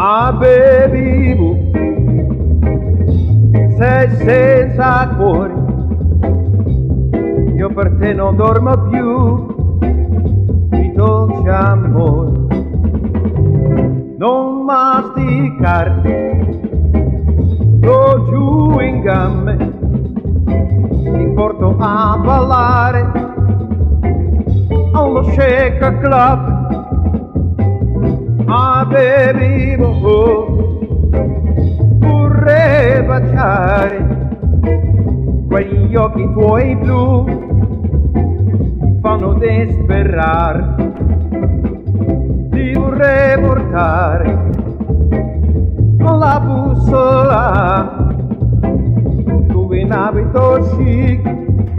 Ah baby boo, sei senza cuore, io per te non dormo più, di dolce amore. Non masticare, lo giù in gamme, ti porto a ballare allo Shaker Club. Ah baby boo, vorrei baciare quegli occhi tuoi blu, mi fanno disperare. Ti vorrei portare con la bussola, tu in abito chic,